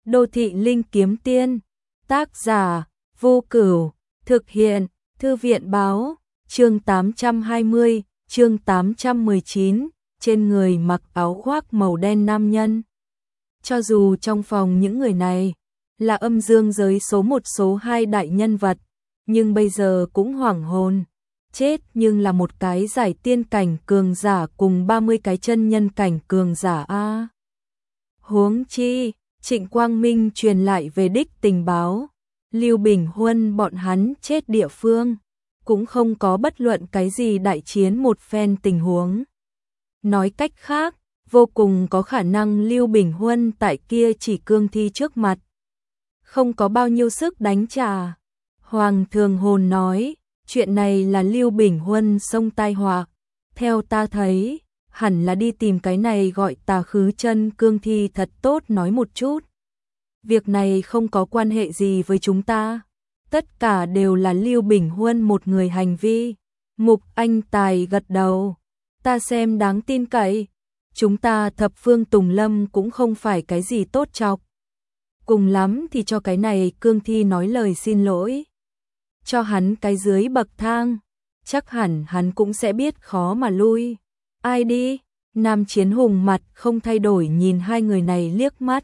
Đô thị linh kiếm tiên, tác giả, Vô Cửu, thực hiện, Thư viện báo, chương 820, chương 819, trên người mặc áo khoác màu đen nam nhân. Cho dù trong phòng những người này là âm dương giới số 1 số 2 đại nhân vật, nhưng bây giờ cũng hoảng hồn. Chết nhưng là một cái giải tiên cảnh cường giả cùng 30 cái chân nhân cảnh cường giả a. Huống chi, Trịnh Quang Minh truyền lại về đích tình báo, Lưu Bình Huân bọn hắn chết địa phương, cũng không có bất luận cái gì đại chiến một phen tình huống. Nói cách khác, vô cùng có khả năng Lưu Bình Huân tại kia chỉ cương thi trước mặt, không có bao nhiêu sức đánh trả. Hoàng Thường Hồn nói, chuyện này là Lưu Bình Huân xông tai họa, theo ta thấy, hẳn là đi tìm cái này gọi Tà Khứ Chân cương thi thật tốt nói một chút. Việc này không có quan hệ gì với chúng ta, tất cả đều là Lưu Bình Huân một người hành vi. Mục Anh Tài gật đầu, ta xem đáng tin cậy, chúng ta Thập Phương Tùng Lâm cũng không phải cái gì tốt chọc. Cùng lắm thì cho cái này cương thi nói lời xin lỗi, cho hắn cái dưới bậc thang, chắc hẳn hắn cũng sẽ biết khó mà lui. Ai đi? Nam Chiến Hùng mặt không thay đổi nhìn hai người này liếc mắt,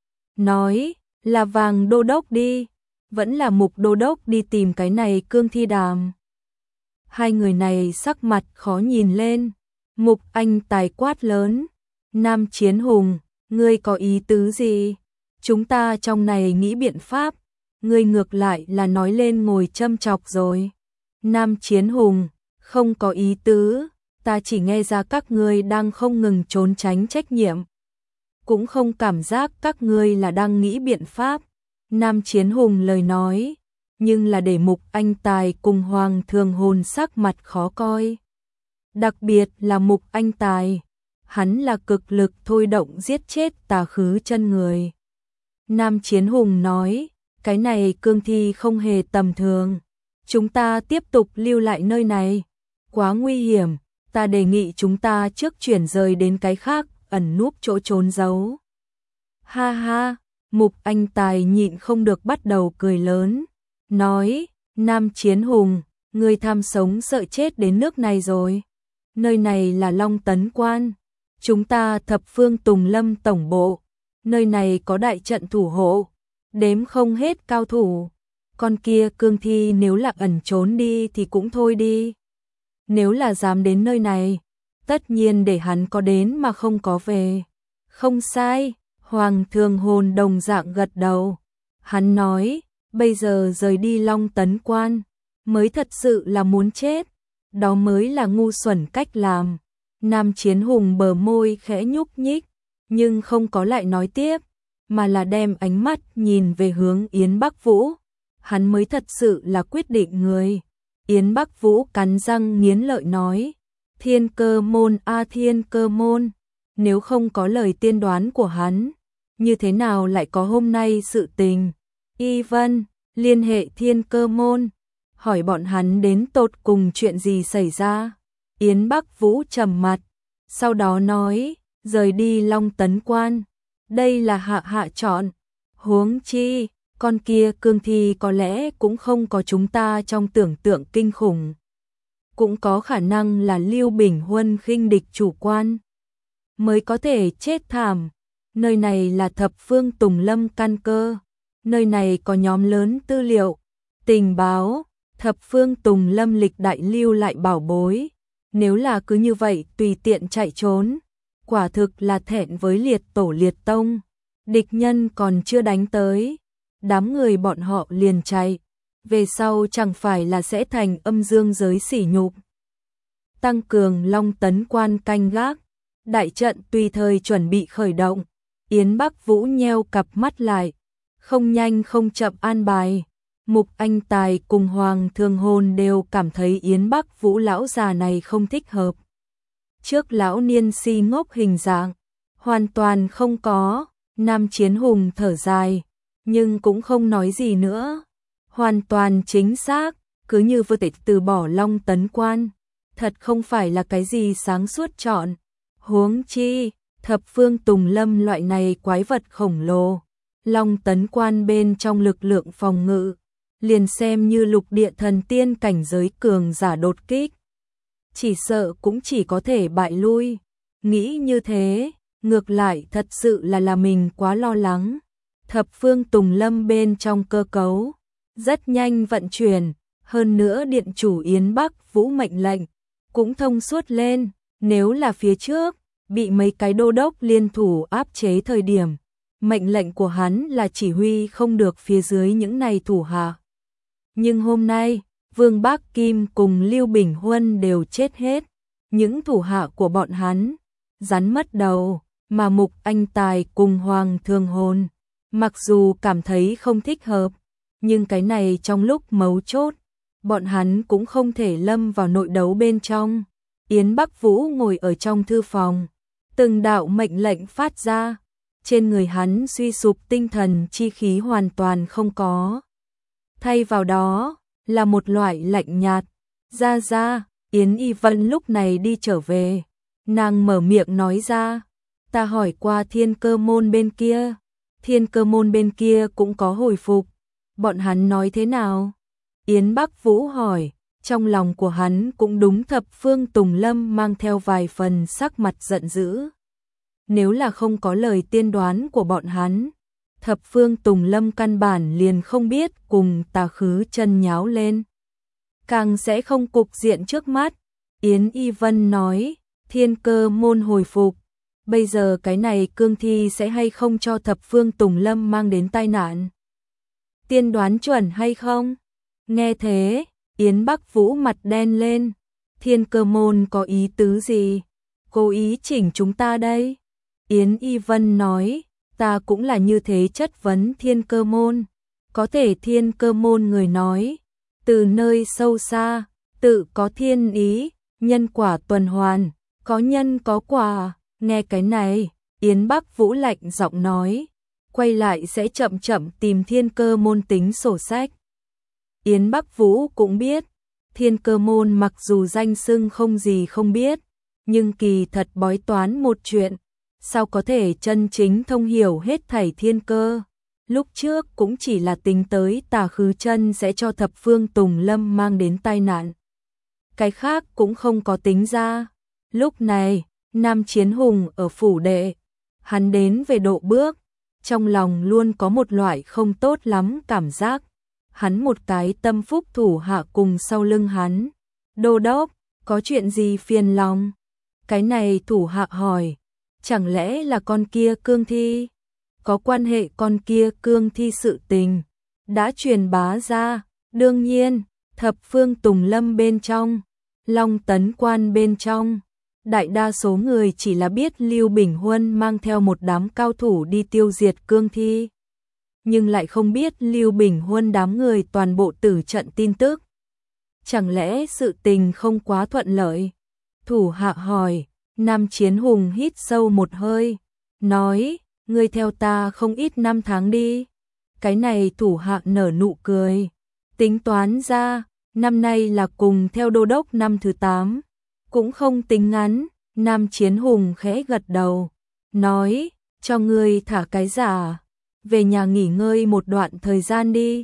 nói, là Vàng Đô Đốc đi, vẫn là Mục Đô Đốc đi tìm cái này cương thi đàm. Hai người này sắc mặt khó nhìn lên. Mục Anh Tài quát lớn, Nam Chiến Hùng, ngươi có ý tứ gì? Chúng ta trong này nghĩ biện pháp, ngươi ngược lại là nói lên ngồi châm chọc rồi. Nam Chiến Hùng, không có ý tứ, ta chỉ nghe ra các ngươi đang không ngừng trốn tránh trách nhiệm, cũng không cảm giác các ngươi là đang nghĩ biện pháp. Nam Chiến Hùng lời nói, nhưng là để Mục Anh Tài cùng Hoàng Thường Hồn sắc mặt khó coi. Đặc biệt là Mục Anh Tài, hắn là cực lực thôi động giết chết Tà Khứ Chân người. Nam Chiến Hùng nói, cái này cương thi không hề tầm thường, chúng ta tiếp tục lưu lại nơi này, quá nguy hiểm, ta đề nghị chúng ta trước chuyển rời đến cái khác, ẩn núp chỗ trốn giấu. Ha ha, Mục Anh Tài nhịn không được bắt đầu cười lớn, nói, Nam Chiến Hùng, ngươi tham sống sợ chết đến nước này rồi. Nơi này là Long Tấn Quan, chúng ta Thập Phương Tùng Lâm tổng bộ, nơi này có đại trận thủ hộ, đếm không hết cao thủ. Con kia cương thi nếu là ẩn trốn đi thì cũng thôi đi, nếu là dám đến nơi này, tất nhiên để hắn có đến mà không có về. Không sai, Hoàng Thường Hồn đồng dạng gật đầu. Hắn nói, bây giờ rời đi Long Tấn Quan, mới thật sự là muốn chết, đó mới là ngu xuẩn cách làm. Nam Chiến Hùng bờ môi khẽ nhúc nhích, nhưng không có lại nói tiếp, mà là đem ánh mắt nhìn về hướng Yến Bắc Vũ. Hắn mới thật sự là quyết định người. Yến Bắc Vũ cắn răng nghiến lợi nói, Thiên Cơ Môn a Thiên Cơ Môn, nếu không có lời tiên đoán của hắn, như thế nào lại có hôm nay sự tình? Y Vân, liên hệ Thiên Cơ Môn, hỏi bọn hắn đến tột cùng chuyện gì xảy ra. Yến Bắc Vũ trầm mặt, sau đó nói, rời đi Long Tấn Quan, đây là hạ chọn. Huống chi, con kia cương thi có lẽ cũng không có chúng ta trong tưởng tượng kinh khủng, cũng có khả năng là Lưu Bình Huân khinh địch chủ quan, mới có thể chết thảm. Nơi này là Thập Phương Tùng Lâm căn cơ, nơi này có nhóm lớn tư liệu, tình báo, Thập Phương Tùng Lâm lịch đại lưu lại bảo bối, nếu là cứ như vậy tùy tiện chạy trốn, quả thực là thẹn với liệt tổ liệt tông, địch nhân còn chưa đánh tới, đám người bọn họ liền chạy, về sau chẳng phải là sẽ thành âm dương giới sỉ nhục. Tăng cường Long Tấn Quan canh gác, đại trận tùy thời chuẩn bị khởi động. Yến Bắc Vũ nheo cặp mắt lại, không nhanh không chậm an bài. Mục Anh Tài cùng Hoàng Thường Hồn đều cảm thấy Yến Bắc Vũ lão già này không thích hợp. Trước lão niên si ngốc hình dạng, hoàn toàn không có. Nam Chiến Hùng thở dài, nhưng cũng không nói gì nữa. Hoàn toàn chính xác, cứ như vừa tịch từ bỏ Long Tấn Quan, thật không phải là cái gì sáng suốt chọn. Huống chi, Thập Phương Tùng Lâm loại này quái vật khổng lồ, Long Tấn Quan bên trong lực lượng phòng ngự, liền xem như lục địa thần tiên cảnh giới cường giả đột kích, chỉ sợ cũng chỉ có thể bại lui. Nghĩ như thế, ngược lại thật sự là mình quá lo lắng. Thập phương Tùng Lâm bên trong cơ cấu, rất nhanh vận chuyển, hơn nữa điện chủ Yến Bắc Vũ mệnh lệnh, cũng thông suốt lên. Nếu là phía trước, bị mấy cái đô đốc liên thủ áp chế thời điểm, mệnh lệnh của hắn là chỉ huy không được phía dưới những này thủ hạ. Nhưng hôm nay, Vương Bác Kim cùng Lưu Bình Huân đều chết hết, những thủ hạ của bọn hắn rắn mất đầu, mà Mục Anh Tài cùng Hoàng Thường Hồn, mặc dù cảm thấy không thích hợp, nhưng cái này trong lúc mấu chốt, bọn hắn cũng không thể lâm vào nội đấu bên trong. Yến Bắc Vũ ngồi ở trong thư phòng, từng đạo mệnh lệnh phát ra, trên người hắn suy sụp tinh thần chi khí hoàn toàn không có. Thay vào đó, là một loại lạnh nhạt. Ra, Yến Y Vân lúc này đi trở về, nàng mở miệng nói ra, ta hỏi qua Thiên Cơ Môn bên kia, Thiên Cơ Môn bên kia cũng có hồi phục, bọn hắn nói thế nào? Yến Bắc Vũ hỏi, trong lòng của hắn cũng đúng thập phương Tùng Lâm mang theo vài phần sắc mặt giận dữ. Nếu là không có lời tiên đoán của bọn hắn, thập phương Tùng Lâm căn bản liền không biết cùng Tà Khứ chân nháo lên. Càng sẽ không cục diện trước mắt. Yến Y Vân nói, Thiên Cơ Môn hồi phục, bây giờ cái này cương thi sẽ hay không cho thập phương Tùng Lâm mang đến tai nạn? Tiên đoán chuẩn hay không? Nghe thế, Yến Bắc Vũ mặt đen lên. Thiên Cơ Môn có ý tứ gì? Cố ý chỉnh chúng ta đây? Yến Y Vân nói, ta cũng là như thế chất vấn Thiên Cơ Môn. Có thể Thiên Cơ Môn người nói, từ nơi sâu xa, tự có thiên ý, nhân quả tuần hoàn, có nhân có quả. Nghe cái này, Yến Bắc Vũ lạnh giọng nói, quay lại sẽ chậm chậm tìm Thiên Cơ Môn tính sổ sách. Yến Bắc Vũ cũng biết, Thiên Cơ Môn mặc dù danh xưng không gì không biết, nhưng kỳ thật bói toán một chuyện, sao có thể chân chính thông hiểu hết thảy thiên cơ. Lúc trước cũng chỉ là tính tới Tà Khứ chân sẽ cho thập phương Tùng Lâm mang đến tai nạn. Cái khác cũng không có tính ra. Lúc này, Nam Chiến Hùng ở phủ đệ, hắn đến về độ bước, trong lòng luôn có một loại không tốt lắm cảm giác. Hắn một cái tâm phúc thủ hạ cùng sau lưng hắn. Đô đốc, có chuyện gì phiền lòng? Cái này thủ hạ hỏi, chẳng lẽ là con kia cương thi? Có quan hệ con kia cương thi sự tình đã truyền bá ra, đương nhiên, thập phương Tùng Lâm bên trong, Long Tấn Quan bên trong, đại đa số người chỉ là biết Lưu Bình Huân mang theo một đám cao thủ đi tiêu diệt cương thi, nhưng lại không biết Lưu Bình Huân đám người toàn bộ tử trận tin tức. Chẳng lẽ sự tình không quá thuận lợi? Thủ hạ hỏi. Nam Chiến Hùng hít sâu một hơi, nói, ngươi theo ta không ít năm tháng đi. Cái này thủ hạ nở nụ cười, tính toán ra, năm nay là cùng theo đô đốc năm thứ 8, cũng không tính ngắn. Nam Chiến Hùng khẽ gật đầu, nói, cho ngươi thả cái giả, về nhà nghỉ ngơi một đoạn thời gian đi.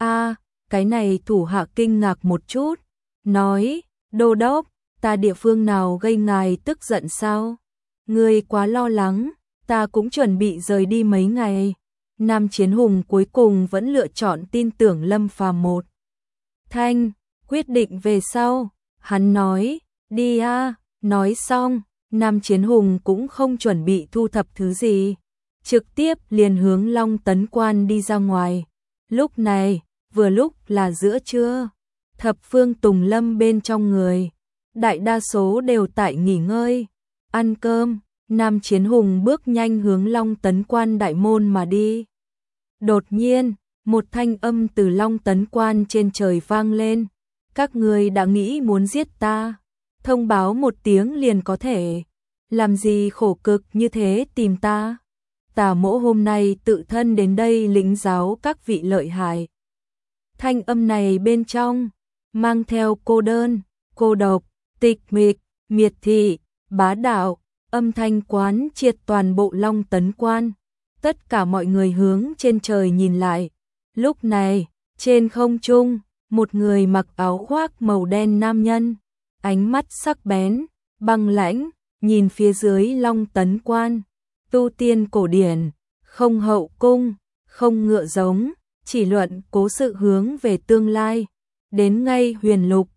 Cái này thủ hạ kinh ngạc một chút, nói, đô đốc, ta địa phương nào gây ngài tức giận sao? Ngươi quá lo lắng, ta cũng chuẩn bị rời đi mấy ngày. Nam Chiến Hùng cuối cùng vẫn lựa chọn tin tưởng Lâm Phàm một thanh, quyết định về sau. Hắn nói, đi nói xong, Nam Chiến Hùng cũng không chuẩn bị thu thập thứ gì, trực tiếp liền hướng Long Tấn Quan đi ra ngoài. Lúc này, vừa lúc là giữa trưa, thập phương Tùng Lâm bên trong người, đại đa số đều tại nghỉ ngơi, ăn cơm. Nam Chiến Hùng bước nhanh hướng Long Tấn Quan đại môn mà đi. Đột nhiên, một thanh âm từ Long Tấn Quan trên trời vang lên. Các ngươi đã nghĩ muốn giết ta, thông báo một tiếng liền có thể. Làm gì khổ cực như thế tìm ta? Tả Mỗ hôm nay tự thân đến đây lĩnh giáo các vị lợi hại. Thanh âm này bên trong, mang theo cô đơn, cô độc, tịch mịch, miệt thị, bá đạo, âm thanh quán triệt toàn bộ Long Tấn Quan. Tất cả mọi người hướng trên trời nhìn lại. Lúc này, trên không trung, một người mặc áo khoác màu đen nam nhân, ánh mắt sắc bén, băng lãnh, nhìn phía dưới Long Tấn Quan. Tu tiên cổ điển, không hậu cung, không ngựa giống, chỉ luận cố sự hướng về tương lai. Đến ngay huyền lục,